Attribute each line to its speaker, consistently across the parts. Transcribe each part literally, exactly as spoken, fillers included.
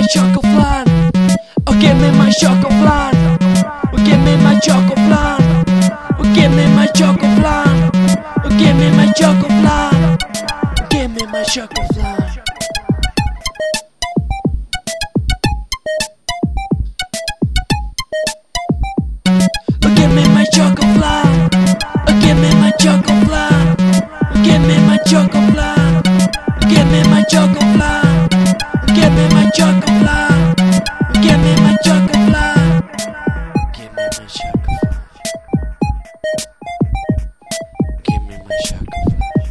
Speaker 1: chocoflan. Oh, give me my chocoflan. Oh, give me my chocoflan. Oh, give me my chocoflan. Oh, give me my chocoflan. Give me my chocoflan. Oh, give me my chocoflan. Oh, give me my chocoflan. Oh, give me my chocoflan. Oh, give me my chocoflan. Oh, give me my chocoflan. Oh, give me my chocoflan. Give me my chocoflan. Give me my chocoflan.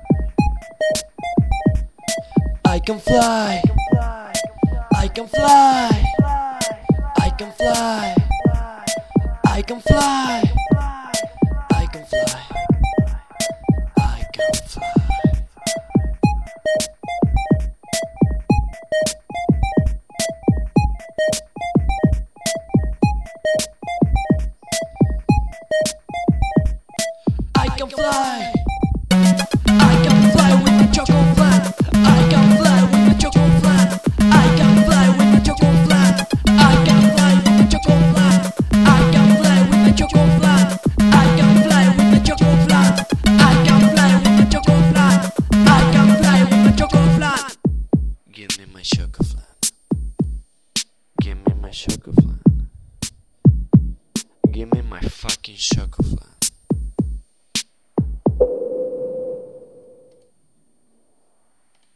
Speaker 1: I can fly. I can fly. I can fly. I can fly.